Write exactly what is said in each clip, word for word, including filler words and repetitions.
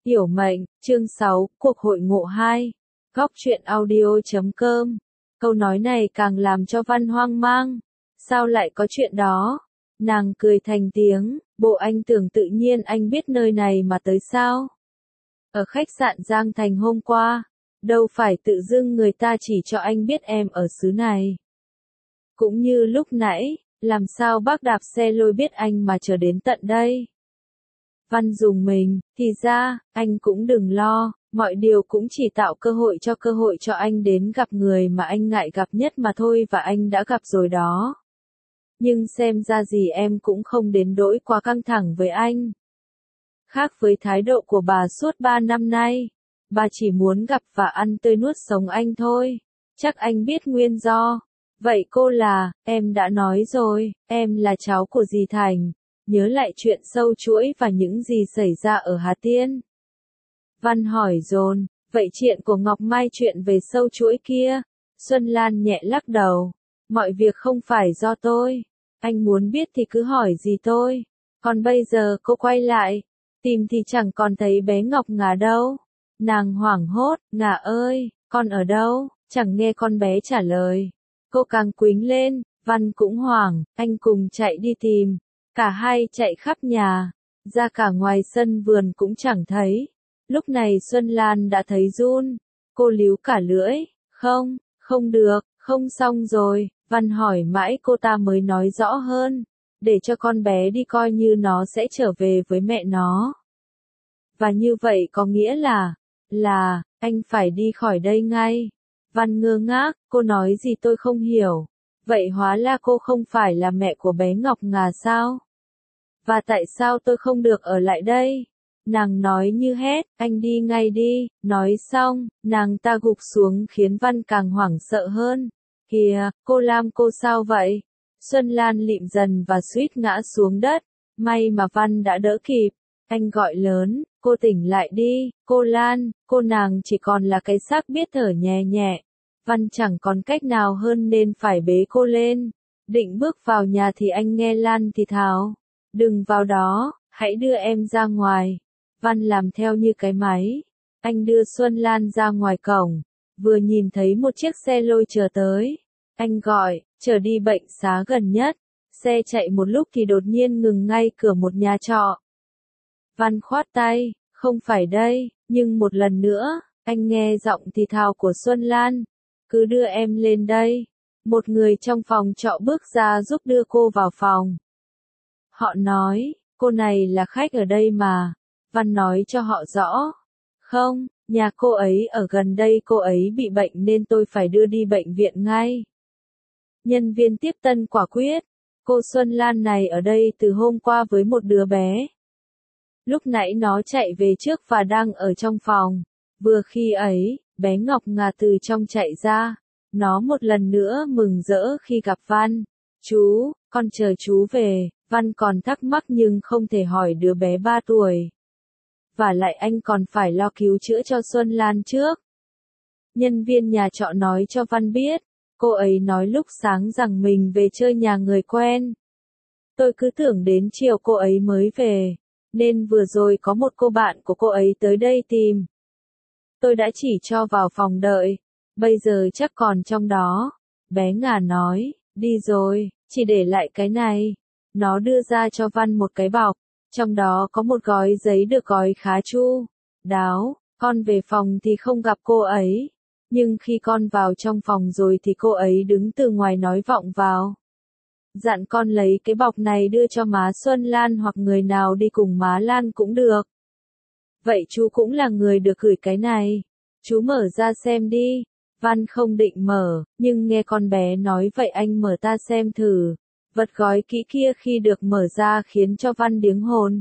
Hiểu mệnh, chương sáu, cuộc hội ngộ hai. Góc truyện audio chấm com. Câu nói này càng làm cho Văn hoang mang. Sao lại có chuyện đó? Nàng cười thành tiếng, bộ anh tưởng tự nhiên anh biết nơi này mà tới sao? Ở khách sạn Giang Thành hôm qua, đâu phải tự dưng người ta chỉ cho anh biết em ở xứ này. Cũng như lúc nãy, làm sao bác đạp xe lôi biết anh mà chờ đến tận đây? Văn dùng mình, thì ra, anh cũng đừng lo, mọi điều cũng chỉ tạo cơ hội cho cơ hội cho anh đến gặp người mà anh ngại gặp nhất mà thôi và anh đã gặp rồi đó. Nhưng xem ra gì em cũng không đến nỗi quá căng thẳng với anh. Khác với thái độ của bà suốt ba năm nay, bà chỉ muốn gặp và ăn tươi nuốt sống anh thôi. Chắc anh biết nguyên do. Vậy cô là, em đã nói rồi, em là cháu của dì Thành. Nhớ lại chuyện sâu chuỗi và những gì xảy ra ở Hà Tiên. Văn hỏi dồn, vậy chuyện của Ngọc Mai chuyện về sâu chuỗi kia? Xuân Lan nhẹ lắc đầu. Mọi việc không phải do tôi. Anh muốn biết thì cứ hỏi gì tôi. Còn bây giờ cô quay lại. Tìm thì chẳng còn thấy bé Ngọc Ngà đâu. Nàng hoảng hốt, Ngà ơi, con ở đâu? Chẳng nghe con bé trả lời. Cô càng quính lên, Văn cũng hoảng, anh cùng chạy đi tìm. Cả hai chạy khắp nhà, ra cả ngoài sân vườn cũng chẳng thấy. Lúc này Xuân Lan đã thấy run, cô líu cả lưỡi, không, không được, không xong rồi, Văn hỏi mãi cô ta mới nói rõ hơn, để cho con bé đi coi như nó sẽ trở về với mẹ nó. Và như vậy có nghĩa là, là, anh phải đi khỏi đây ngay. Văn ngơ ngác, cô nói gì tôi không hiểu. Vậy hóa ra cô không phải là mẹ của bé Ngọc Ngà sao? Và tại sao tôi không được ở lại đây? Nàng nói như hét, anh đi ngay đi, nói xong, nàng ta gục xuống khiến Văn càng hoảng sợ hơn. Kìa, cô Lam cô sao vậy? Xuân Lan lịm dần và suýt ngã xuống đất, may mà Văn đã đỡ kịp. Anh gọi lớn, cô tỉnh lại đi, cô Lan, cô nàng chỉ còn là cái xác biết thở nhẹ nhẹ. Văn chẳng còn cách nào hơn nên phải bế cô lên. Định bước vào nhà thì anh nghe Lan thì thào. Đừng vào đó, hãy đưa em ra ngoài. Văn làm theo như cái máy. Anh đưa Xuân Lan ra ngoài cổng. Vừa nhìn thấy một chiếc xe lôi chờ tới. Anh gọi, chở đi bệnh xá gần nhất. Xe chạy một lúc thì đột nhiên ngừng ngay cửa một nhà trọ. Văn khoát tay, không phải đây, nhưng một lần nữa, anh nghe giọng thì thào của Xuân Lan. Cứ đưa em lên đây. Một người trong phòng trọ bước ra giúp đưa cô vào phòng. Họ nói, cô này là khách ở đây mà. Văn nói cho họ rõ. Không, nhà cô ấy ở gần đây, cô ấy bị bệnh nên tôi phải đưa đi bệnh viện ngay. Nhân viên tiếp tân quả quyết. Cô Xuân Lan này ở đây từ hôm qua với một đứa bé. Lúc nãy nó chạy về trước và đang ở trong phòng. Vừa khi ấy, bé Ngọc Ngà từ trong chạy ra. Nó một lần nữa mừng rỡ khi gặp Văn. Chú, con chờ chú về. Văn còn thắc mắc nhưng không thể hỏi đứa bé ba tuổi. Và lại anh còn phải lo cứu chữa cho Xuân Lan trước. Nhân viên nhà trọ nói cho Văn biết. Cô ấy nói lúc sáng rằng mình về chơi nhà người quen. Tôi cứ tưởng đến chiều cô ấy mới về. Nên vừa rồi có một cô bạn của cô ấy tới đây tìm. Tôi đã chỉ cho vào phòng đợi. Bây giờ chắc còn trong đó. Bé Ngà nói, đi rồi, chỉ để lại cái này. Nó đưa ra cho Văn một cái bọc. Trong đó có một gói giấy được gói khá chu đáo. Con về phòng thì không gặp cô ấy. Nhưng khi con vào trong phòng rồi thì cô ấy đứng từ ngoài nói vọng vào. Dặn con lấy cái bọc này đưa cho má Xuân Lan hoặc người nào đi cùng má Lan cũng được. Vậy chú cũng là người được gửi cái này. Chú mở ra xem đi. Văn không định mở, nhưng nghe con bé nói vậy anh mở ta xem thử. Vật gói kỹ kia khi được mở ra khiến cho Văn điếng hồn.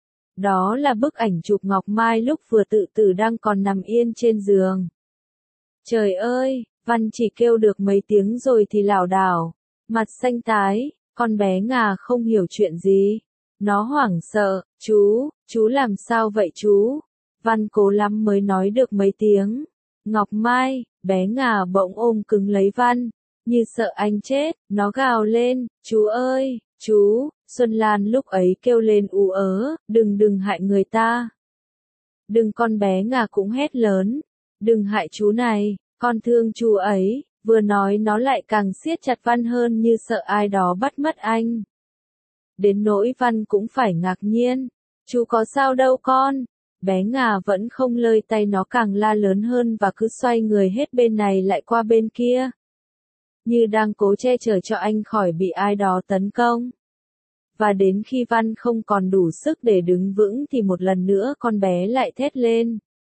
Đó là bức ảnh chụp Ngọc Mai lúc vừa tự tử đang còn nằm yên trên giường. Trời ơi, Văn chỉ kêu được mấy tiếng rồi thì lảo đảo. Mặt xanh tái, con bé Ngà không hiểu chuyện gì. Nó hoảng sợ, chú, chú làm sao vậy chú? Văn cố lắm mới nói được mấy tiếng. Ngọc Mai, bé Ngà bỗng ôm cứng lấy Văn. Như sợ anh chết, nó gào lên, chú ơi, chú, Xuân Lan lúc ấy kêu lên ú ớ, đừng đừng hại người ta. Đừng, con bé Ngà cũng hét lớn. Đừng hại chú này, con thương chú ấy. Vừa nói nó lại càng siết chặt Văn hơn như sợ ai đó bắt mất anh. Đến nỗi Văn cũng phải ngạc nhiên. Chú có sao đâu con. Bé Ngà vẫn không lơi tay, nó càng la lớn hơn và cứ xoay người hết bên này lại qua bên kia. Như đang cố che chở cho anh khỏi bị ai đó tấn công. Và đến khi Văn không còn đủ sức để đứng vững thì một lần nữa con bé lại thét lên.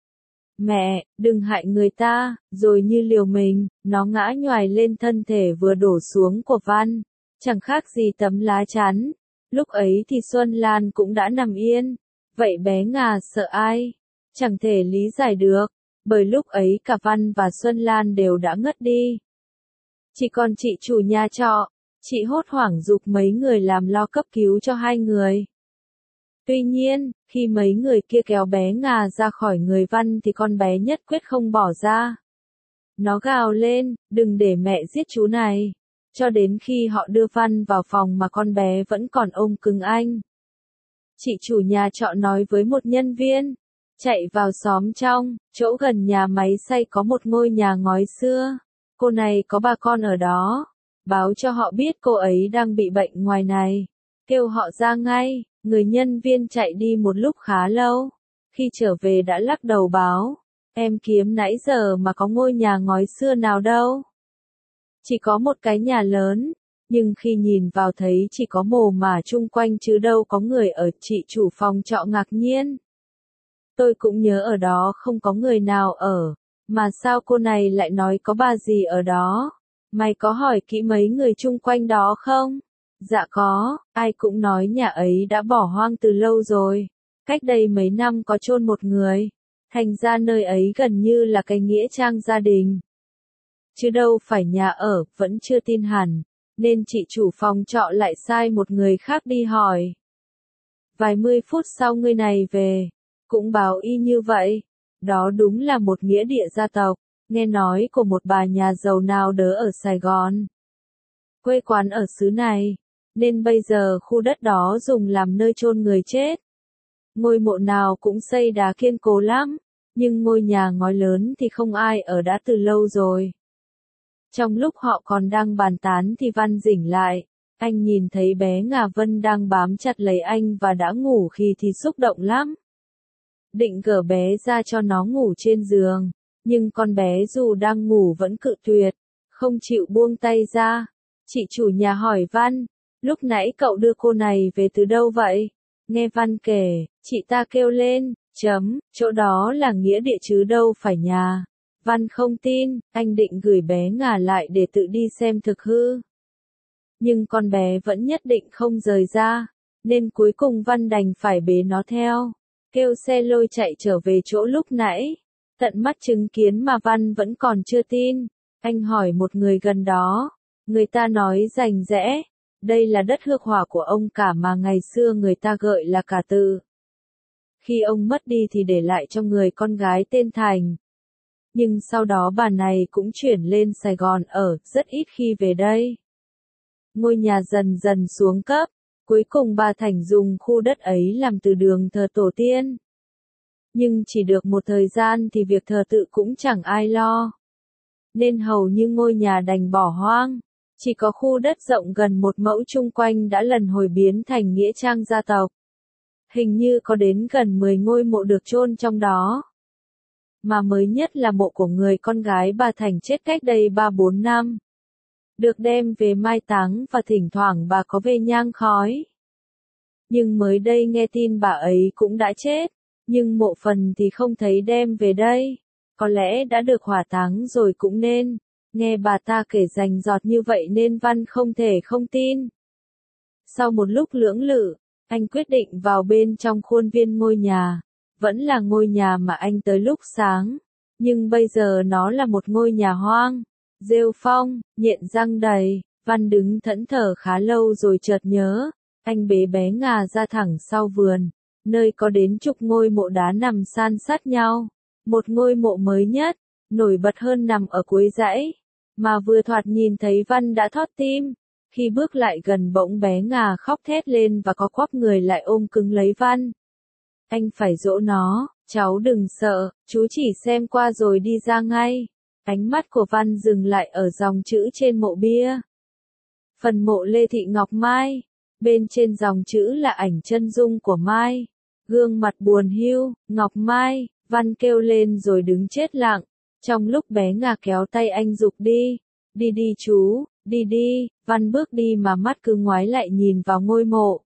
Mẹ, đừng hại người ta, rồi như liều mình, nó ngã nhoài lên thân thể vừa đổ xuống của Văn, chẳng khác gì tấm lá chắn. Lúc ấy thì Xuân Lan cũng đã nằm yên, vậy bé Ngà sợ ai? Chẳng thể lý giải được, bởi lúc ấy cả Văn và Xuân Lan đều đã ngất đi. Chỉ còn chị chủ nhà trọ, chị hốt hoảng giục mấy người làm lo cấp cứu cho hai người. Tuy nhiên, khi mấy người kia kéo bé Ngà ra khỏi người Văn thì con bé nhất quyết không bỏ ra. Nó gào lên, đừng để mẹ giết chú này. Cho đến khi họ đưa Văn vào phòng mà con bé vẫn còn ôm cứng anh. Chị chủ nhà trọ nói với một nhân viên, chạy vào xóm trong, chỗ gần nhà máy xay có một ngôi nhà ngói xưa. Cô này có bà con ở đó, báo cho họ biết cô ấy đang bị bệnh ngoài này. Kêu họ ra ngay, người nhân viên chạy đi một lúc khá lâu. Khi trở về đã lắc đầu báo, em kiếm nãy giờ mà có ngôi nhà ngói xưa nào đâu. Chỉ có một cái nhà lớn, nhưng khi nhìn vào thấy chỉ có mồ mả chung quanh chứ đâu có người ở. Chị chủ phòng trọ ngạc nhiên. Tôi cũng nhớ ở đó không có người nào ở, mà sao cô này lại nói có bà gì ở đó? Mày có hỏi kỹ mấy người chung quanh đó không? Dạ có, ai cũng nói nhà ấy đã bỏ hoang từ lâu rồi. Cách đây mấy năm có chôn một người. Thành ra nơi ấy gần như là cái nghĩa trang gia đình. Chứ đâu phải nhà ở, vẫn chưa tin hẳn. Nên chị chủ phòng trọ lại sai một người khác đi hỏi. Vài mươi phút sau người này về, cũng báo y như vậy. Đó đúng là một nghĩa địa gia tộc, nghe nói của một bà nhà giàu nào đỡ ở Sài Gòn. Quê quán ở xứ này, nên bây giờ khu đất đó dùng làm nơi chôn người chết. Ngôi mộ nào cũng xây đá kiên cố lắm, nhưng ngôi nhà ngói lớn thì không ai ở đã từ lâu rồi. Trong lúc họ còn đang bàn tán thì Văn rỉnh lại, anh nhìn thấy bé Ngà Vân đang bám chặt lấy anh và đã ngủ khi thì xúc động lắm. Định gỡ bé ra cho nó ngủ trên giường, nhưng con bé dù đang ngủ vẫn cự tuyệt, không chịu buông tay ra. Chị chủ nhà hỏi Văn, lúc nãy cậu đưa cô này về từ đâu vậy? Nghe Văn kể, chị ta kêu lên, chấm, chỗ đó là nghĩa địa chứ đâu phải nhà. Văn không tin, anh định gửi bé Ngà lại để tự đi xem thực hư. Nhưng con bé vẫn nhất định không rời ra, nên cuối cùng Văn đành phải bế nó theo, kêu xe lôi chạy trở về chỗ lúc nãy. Tận mắt chứng kiến mà Văn vẫn còn chưa tin, anh hỏi một người gần đó, người ta nói rành rẽ, đây là đất hương hỏa của ông cả mà ngày xưa người ta gọi là Cả Tự. Khi ông mất đi thì để lại cho người con gái tên Thành. Nhưng sau đó bà này cũng chuyển lên Sài Gòn ở, rất ít khi về đây. Ngôi nhà dần dần xuống cấp, cuối cùng bà Thành dùng khu đất ấy làm từ đường thờ tổ tiên. Nhưng chỉ được một thời gian thì việc thờ tự cũng chẳng ai lo. Nên hầu như ngôi nhà đành bỏ hoang. Chỉ có khu đất rộng gần một mẫu chung quanh đã lần hồi biến thành nghĩa trang gia tộc. Hình như có đến gần mười ngôi mộ được chôn trong đó. Mà mới nhất là mộ của người con gái bà Thành chết cách đây ba bốn năm. Được đem về mai táng và thỉnh thoảng bà có về nhang khói. Nhưng mới đây nghe tin bà ấy cũng đã chết, nhưng mộ phần thì không thấy đem về đây. Có lẽ đã được hỏa táng rồi cũng nên. Nghe bà ta kể rành rọt như vậy nên Văn không thể không tin. Sau một lúc lưỡng lự, anh quyết định vào bên trong khuôn viên ngôi nhà. Vẫn là ngôi nhà mà anh tới lúc sáng, nhưng bây giờ nó là một ngôi nhà hoang, rêu phong, nhện răng đầy. Văn đứng thẫn thờ khá lâu rồi chợt nhớ, anh bế bé Ngà ra thẳng sau vườn, nơi có đến chục ngôi mộ đá nằm san sát nhau. Một ngôi mộ mới nhất, nổi bật hơn nằm ở cuối dãy, mà vừa thoạt nhìn thấy Văn đã thót tim. Khi bước lại gần bỗng bé Ngà khóc thét lên và có quắp người lại ôm cứng lấy Văn. Anh phải dỗ nó, Cháu đừng sợ, chú chỉ xem qua rồi đi ra ngay. Ánh mắt của Văn dừng lại ở dòng chữ trên mộ bia. Phần mộ Lê Thị Ngọc Mai. Bên trên dòng chữ là ảnh chân dung của Mai. Gương mặt buồn hiu, Ngọc Mai, Văn kêu lên rồi đứng chết lặng. Trong lúc bé Ngà kéo tay anh giục đi. Đi đi chú, đi đi, Văn bước đi mà mắt cứ ngoái lại nhìn vào ngôi mộ.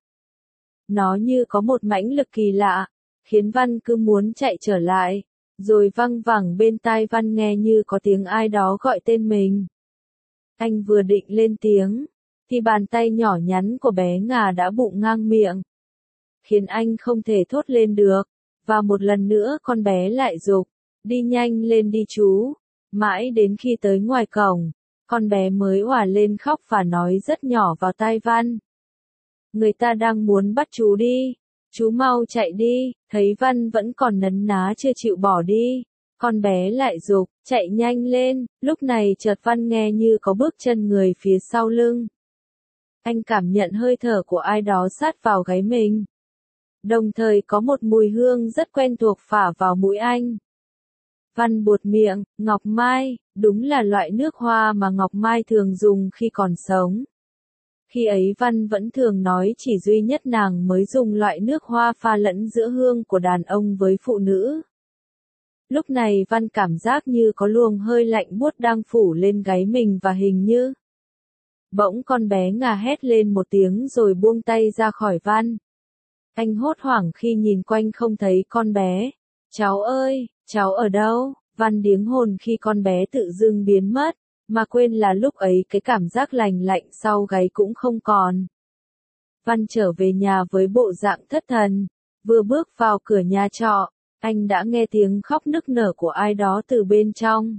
Nó như có một mãnh lực kỳ lạ, khiến Văn cứ muốn chạy trở lại. Rồi văng vẳng bên tai Văn nghe như có tiếng ai đó gọi tên mình. Anh vừa định lên tiếng, thì bàn tay nhỏ nhắn của bé Ngà đã bụng ngang miệng, khiến anh không thể thốt lên được. Và một lần nữa con bé lại giục, đi nhanh lên đi chú. Mãi đến khi tới ngoài cổng, con bé mới òa lên khóc và nói rất nhỏ vào tai Văn. Người ta đang muốn bắt chú đi, chú mau chạy đi. Thấy Văn vẫn còn nấn ná chưa chịu bỏ đi, con bé lại giục, chạy nhanh lên. Lúc này chợt Văn nghe như có bước chân người phía sau lưng. Anh cảm nhận hơi thở của ai đó sát vào gáy mình. Đồng thời có một mùi hương rất quen thuộc phả vào mũi anh. Văn buột miệng, Ngọc Mai, đúng là loại nước hoa mà Ngọc Mai thường dùng khi còn sống. Khi ấy Văn vẫn thường nói chỉ duy nhất nàng mới dùng loại nước hoa pha lẫn giữa hương của đàn ông với phụ nữ. Lúc này Văn cảm giác như có luồng hơi lạnh buốt đang phủ lên gáy mình và hình như. Bỗng con bé Ngà hét lên một tiếng rồi buông tay ra khỏi Văn. Anh hốt hoảng khi nhìn quanh không thấy con bé. Cháu ơi, cháu ở đâu? Văn điếng hồn khi con bé tự dưng biến mất, mà quên là lúc ấy cái cảm giác lành lạnh sau gáy cũng không còn. Văn trở về nhà với bộ dạng thất thần, vừa bước vào cửa nhà trọ, anh đã nghe tiếng khóc nức nở của ai đó từ bên trong.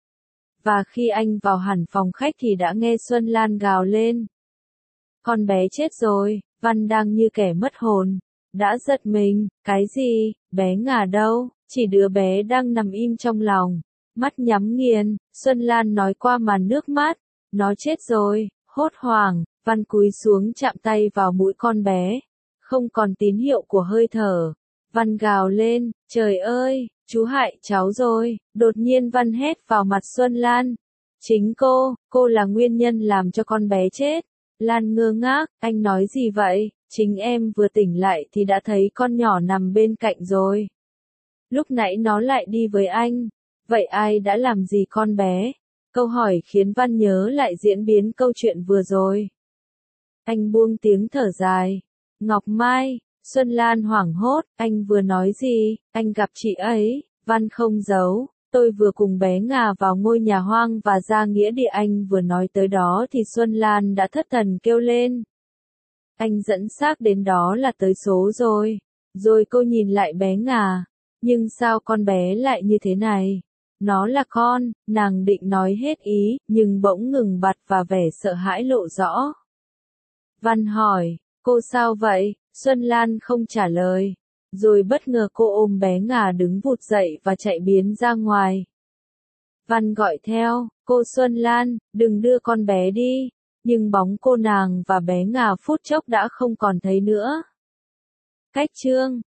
Và khi anh vào hẳn phòng khách thì đã nghe Xuân Lan gào lên. Con bé chết rồi. Văn đang như kẻ mất hồn, đã giật mình. Cái gì? Bé Ngà đâu? Chỉ đứa bé đang nằm im trong lòng, mắt nhắm nghiền. Xuân Lan nói qua màn nước mắt. Nó chết rồi. Hốt hoảng, Văn cúi xuống chạm tay vào mũi con bé. Không còn tín hiệu của hơi thở. Văn gào lên, trời ơi, chú hại cháu rồi. Đột nhiên Văn hét vào mặt Xuân Lan. Chính cô, cô là nguyên nhân làm cho con bé chết. Lan ngơ ngác, anh nói gì vậy? Chính em vừa tỉnh lại thì đã thấy con nhỏ nằm bên cạnh rồi. Lúc nãy nó lại đi với anh. Vậy ai đã làm gì con bé? Câu hỏi khiến Văn nhớ lại diễn biến câu chuyện vừa rồi. Anh buông tiếng thở dài. Ngọc Mai. Xuân Lan hoảng hốt, anh vừa nói gì? Anh gặp chị ấy. Văn không giấu. Tôi vừa cùng bé Ngà vào ngôi nhà hoang và ra nghĩa địa. Anh vừa nói tới đó thì Xuân Lan đã thất thần kêu lên. Anh dẫn xác đến đó là tới số rồi. Rồi cô nhìn lại bé Ngà. Nhưng sao con bé lại như thế này? Nó là con, nàng định nói hết ý, nhưng bỗng ngừng bặt và vẻ sợ hãi lộ rõ. Văn hỏi, cô sao vậy? Xuân Lan không trả lời. Rồi bất ngờ cô ôm bé Ngà đứng vụt dậy và chạy biến ra ngoài. Văn gọi theo, cô Xuân Lan, đừng đưa con bé đi. Nhưng bóng cô nàng và bé Ngà phút chốc đã không còn thấy nữa. Cách chương